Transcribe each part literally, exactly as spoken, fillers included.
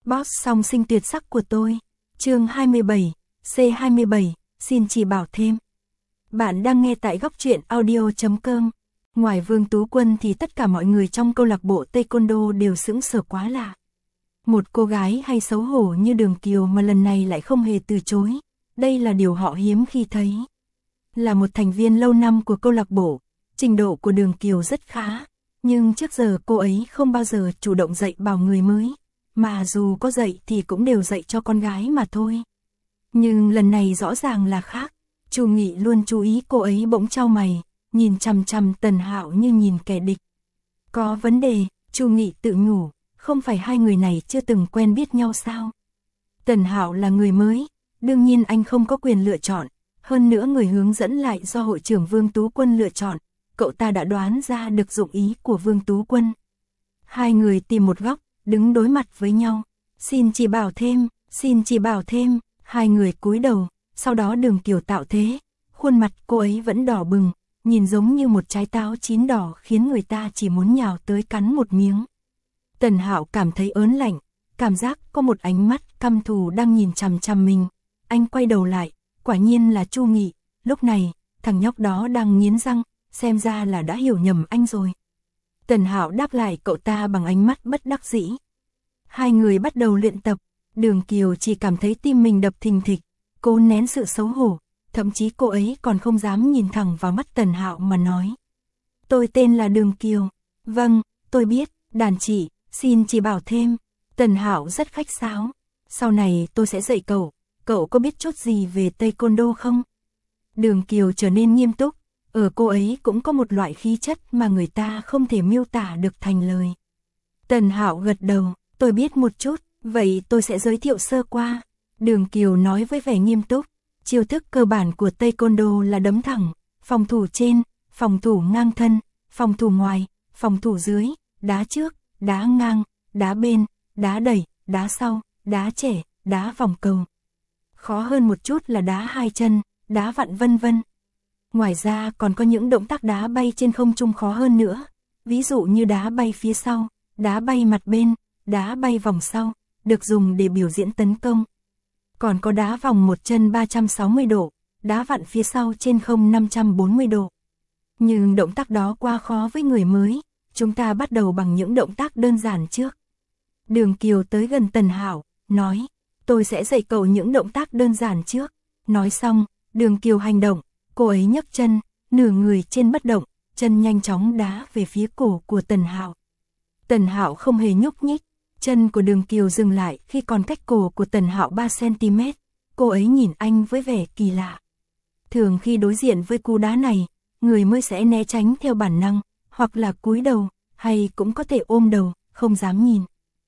Boss song sinh tuyệt sắc của tôi. Chương hai mươi bảy, C hai mươi bảy, xin chỉ bảo thêm. Bạn đang nghe tại góc truyện audio chấm com. Ngoài Vương Tú Quân thì tất cả mọi người trong câu lạc bộ Taekwondo đều sững sờ quá lạ. Một cô gái hay xấu hổ như Đường Kiều mà lần này lại không hề từ chối. Đây là điều họ hiếm khi thấy. Là một thành viên lâu năm của câu lạc bộ, trình độ của Đường Kiều rất khá. Nhưng trước giờ cô ấy không bao giờ chủ động dạy bảo người mới. Mà dù có dạy thì cũng đều dạy cho con gái mà thôi. Nhưng lần này rõ ràng là khác. Chu Nghị luôn chú ý cô ấy bỗng chau mày, nhìn chằm chằm Tần Hạo như nhìn kẻ địch. Có vấn đề, Chu Nghị tự nhủ, không phải hai người này chưa từng quen biết nhau sao? Tần Hạo là người mới, đương nhiên anh không có quyền lựa chọn. Hơn nữa người hướng dẫn lại do hội trưởng Vương Tú Quân lựa chọn, cậu ta đã đoán ra được dụng ý của Vương Tú Quân. Hai người tìm một góc, đứng đối mặt với nhau. Xin chỉ bảo thêm, xin chỉ bảo thêm. Hai người cúi đầu, sau đó Đường Kiều tạo thế. Khuôn mặt cô ấy vẫn đỏ bừng, nhìn giống như một trái táo chín đỏ khiến người ta chỉ muốn nhào tới cắn một miếng. Tần Hạo cảm thấy ớn lạnh, cảm giác có một ánh mắt căm thù đang nhìn chằm chằm mình. Anh quay đầu lại, quả nhiên là Chu Nghị. Lúc này, thằng nhóc đó đang nghiến răng, xem ra là đã hiểu nhầm anh rồi. Tần Hạo đáp lại cậu ta bằng ánh mắt bất đắc dĩ. Hai người bắt đầu luyện tập. Đường Kiều chỉ cảm thấy tim mình đập thình thịch, cô nén sự xấu hổ, thậm chí cô ấy còn không dám nhìn thẳng vào mắt Tần Hạo mà nói. Tôi tên là Đường Kiều. Vâng, tôi biết, đàn chị, xin chỉ bảo thêm. Tần Hạo rất khách sáo. Sau này tôi sẽ dạy cậu, cậu có biết chút gì về Taekwondo không? Đường Kiều trở nên nghiêm túc, ở cô ấy cũng có một loại khí chất mà người ta không thể miêu tả được thành lời. Tần Hạo gật đầu, tôi biết một chút. Vậy tôi sẽ giới thiệu sơ qua. Đường Kiều nói với vẻ nghiêm túc. Chiêu thức cơ bản của Taekwondo là đấm thẳng, phòng thủ trên, phòng thủ ngang thân, phòng thủ ngoài, phòng thủ dưới, đá trước, đá ngang, đá bên, đá đẩy, đá sau, đá trẻ, đá vòng cầu. Khó hơn một chút là đá hai chân, đá vặn vân vân. Ngoài ra còn có những động tác đá bay trên không trung khó hơn nữa. Ví dụ như đá bay phía sau, đá bay mặt bên, đá bay vòng sau, được dùng để biểu diễn tấn công. Còn có đá vòng một chân ba trăm sáu mươi độ, đá vặn phía sau trên không năm trăm bốn mươi độ. Nhưng động tác đó quá khó với người mới, chúng ta bắt đầu bằng những động tác đơn giản trước. Đường Kiều tới gần Tần Hạo, nói, tôi sẽ dạy cậu những động tác đơn giản trước. Nói xong, Đường Kiều hành động, cô ấy nhấc chân, nửa người trên bất động, chân nhanh chóng đá về phía cổ của Tần Hạo. Tần Hạo không hề nhúc nhích. Chân của Đường Kiều dừng lại khi còn cách cổ của Tần Hạo ba xăng-ti-mét, cô ấy nhìn anh với vẻ kỳ lạ. Thường khi đối diện với cú đá này, người mới sẽ né tránh theo bản năng, hoặc là cúi đầu, hay cũng có thể ôm đầu, không dám nhìn.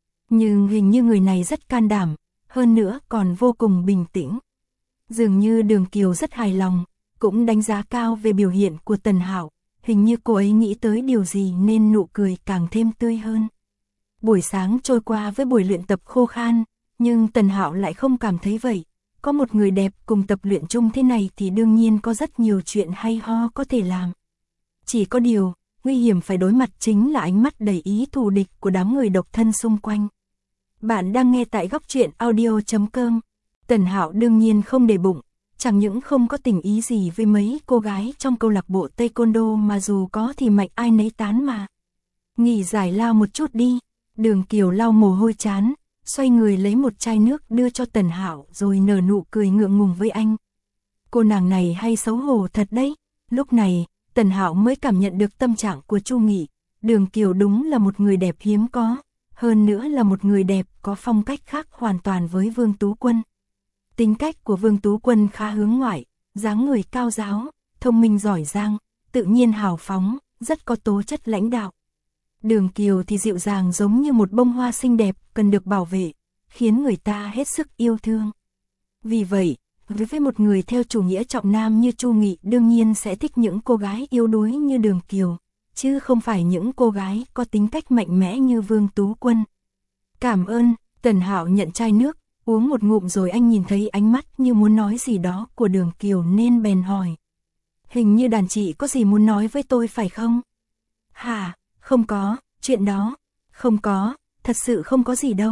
Nhưng hình như người này rất can đảm, hơn nữa còn vô cùng bình tĩnh. Dường như Đường Kiều rất hài lòng, cũng đánh giá cao về biểu hiện của Tần Hạo, hình như cô ấy nghĩ tới điều gì nên nụ cười càng thêm tươi hơn. Buổi sáng trôi qua với buổi luyện tập khô khan, nhưng Tần Hạo lại không cảm thấy vậy. Có một người đẹp cùng tập luyện chung thế này thì đương nhiên có rất nhiều chuyện hay ho có thể làm. Chỉ có điều, nguy hiểm phải đối mặt chính là ánh mắt đầy ý thù địch của đám người độc thân xung quanh. Bạn đang nghe tại góc truyện audio chấm com. Tần Hạo đương nhiên không để bụng, chẳng những không có tình ý gì với mấy cô gái trong câu lạc bộ Taekwondo mà dù có thì mạnh ai nấy tán mà. Nghỉ giải lao một chút đi. Đường Kiều lau mồ hôi chán, xoay người lấy một chai nước đưa cho Tần Hạo rồi nở nụ cười ngượng ngùng với anh. Cô nàng này hay xấu hổ thật đấy. Lúc này, Tần Hạo mới cảm nhận được tâm trạng của Chu Nghị. Đường Kiều đúng là một người đẹp hiếm có, hơn nữa là một người đẹp có phong cách khác hoàn toàn với Vương Tú Quân. Tính cách của Vương Tú Quân khá hướng ngoại, dáng người cao ráo, thông minh giỏi giang, tự nhiên hào phóng, rất có tố chất lãnh đạo. Đường Kiều thì dịu dàng giống như một bông hoa xinh đẹp cần được bảo vệ, khiến người ta hết sức yêu thương. Vì vậy, với một người theo chủ nghĩa trọng nam như Chu Nghị đương nhiên sẽ thích những cô gái yếu đuối như Đường Kiều, chứ không phải những cô gái có tính cách mạnh mẽ như Vương Tú Quân. Cảm ơn, Tần Hạo nhận chai nước, uống một ngụm rồi anh nhìn thấy ánh mắt như muốn nói gì đó của Đường Kiều nên bèn hỏi. Hình như đàn chị có gì muốn nói với tôi phải không? Hả? Không có, chuyện đó. Không có, thật sự không có gì đâu.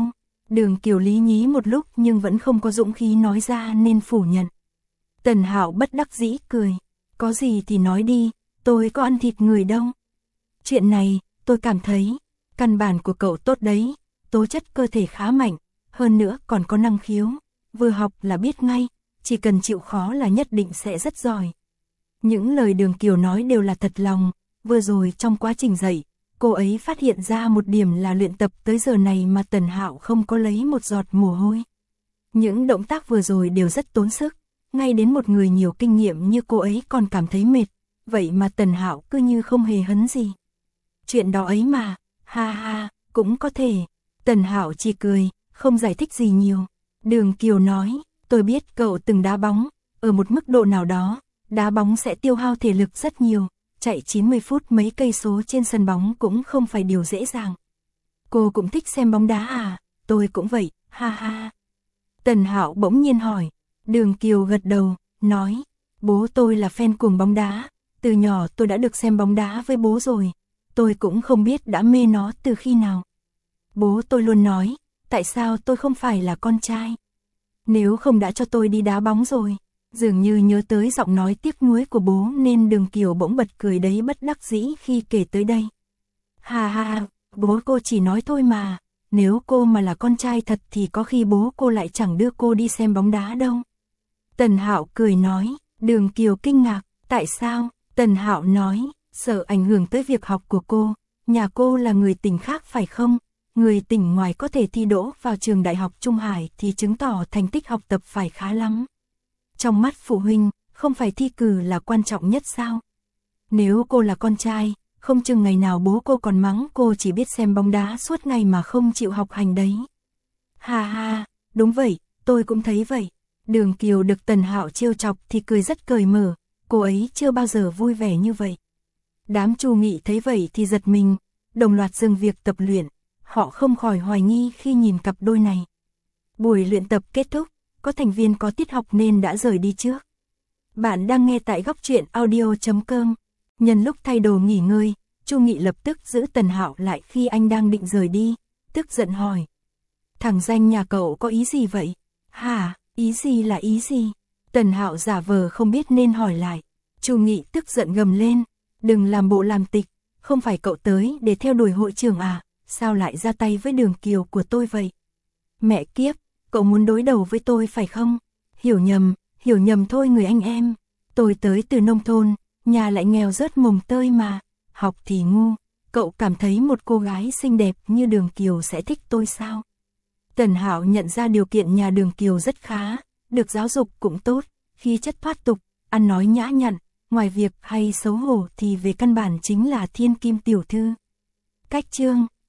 Đường Kiều lý nhí một lúc nhưng vẫn không có dũng khí nói ra nên phủ nhận. Tần Hạo bất đắc dĩ cười. Có gì thì nói đi, tôi có ăn thịt người đâu. Chuyện này, tôi cảm thấy, căn bản của cậu tốt đấy, tố chất cơ thể khá mạnh, hơn nữa còn có năng khiếu, vừa học là biết ngay, chỉ cần chịu khó là nhất định sẽ rất giỏi. Những lời Đường Kiều nói đều là thật lòng, vừa rồi trong quá trình dạy, cô ấy phát hiện ra một điểm là luyện tập tới giờ này mà Tần Hạo không có lấy một giọt mồ hôi. Những động tác vừa rồi đều rất tốn sức, ngay đến một người nhiều kinh nghiệm như cô ấy còn cảm thấy mệt, vậy mà Tần Hạo cứ như không hề hấn gì. Chuyện đó ấy mà, ha ha, cũng có thể. Tần Hạo chỉ cười, không giải thích gì nhiều. Đường Kiều nói, tôi biết cậu từng đá bóng, ở một mức độ nào đó, đá bóng sẽ tiêu hao thể lực rất nhiều, chạy chín mươi phút mấy cây số trên sân bóng cũng không phải điều dễ dàng. Cô cũng thích xem bóng đá à? Tôi cũng vậy, ha ha. Tần Hạo bỗng nhiên hỏi. Đường Kiều gật đầu, nói, bố tôi là fan cuồng bóng đá, từ nhỏ tôi đã được xem bóng đá với bố rồi, tôi cũng không biết đã mê nó từ khi nào. Bố tôi luôn nói, tại sao tôi không phải là con trai? Nếu không đã cho tôi đi đá bóng rồi. Dường như nhớ tới giọng nói tiếc nuối của bố nên Đường Kiều bỗng bật cười đấy bất đắc dĩ khi kể tới đây. Ha ha, bố cô chỉ nói thôi mà, nếu cô mà là con trai thật thì có khi bố cô lại chẳng đưa cô đi xem bóng đá đâu. Tần Hạo cười nói. Đường Kiều kinh ngạc, tại sao? Tần Hạo nói, sợ ảnh hưởng tới việc học của cô, nhà cô là người tỉnh khác phải không? Người tỉnh ngoài có thể thi đỗ vào trường đại học Trung Hải thì chứng tỏ thành tích học tập phải khá lắm. Trong mắt phụ huynh, không phải thi cử là quan trọng nhất sao? Nếu cô là con trai, không chừng ngày nào bố cô còn mắng cô chỉ biết xem bóng đá suốt ngày mà không chịu học hành đấy. Ha ha, đúng vậy, tôi cũng thấy vậy. Đường Kiều được Tần Hạo trêu chọc thì cười rất cởi mở, cô ấy chưa bao giờ vui vẻ như vậy. Đám Chu Nghị thấy vậy thì giật mình, đồng loạt dừng việc tập luyện, họ không khỏi hoài nghi khi nhìn cặp đôi này. Buổi luyện tập kết thúc, có thành viên có tiết học nên đã rời đi trước. Bạn đang nghe tại góc truyện audio chấm com. Nhân lúc thay đồ nghỉ ngơi, Chu Nghị lập tức giữ Tần Hạo lại khi anh đang định rời đi, tức giận hỏi. Thằng danh nhà cậu có ý gì vậy? Hả, ý gì là ý gì? Tần Hạo giả vờ không biết nên hỏi lại. Chu Nghị tức giận gầm lên. Đừng làm bộ làm tịch, không phải cậu tới để theo đuổi hội trưởng à? Sao lại ra tay với Đường Kiều của tôi vậy? Mẹ kiếp, cậu muốn đối đầu với tôi phải không? Hiểu nhầm, hiểu nhầm thôi người anh em. Tôi tới từ nông thôn, nhà lại nghèo rớt mồng tơi mà. Học thì ngu, cậu cảm thấy một cô gái xinh đẹp như Đường Kiều sẽ thích tôi sao? Tần Hạo nhận ra điều kiện nhà Đường Kiều rất khá, được giáo dục cũng tốt, khí chất thoát tục, ăn nói nhã nhặn, ngoài việc hay xấu hổ thì về căn bản chính là thiên kim tiểu thư. Cách chương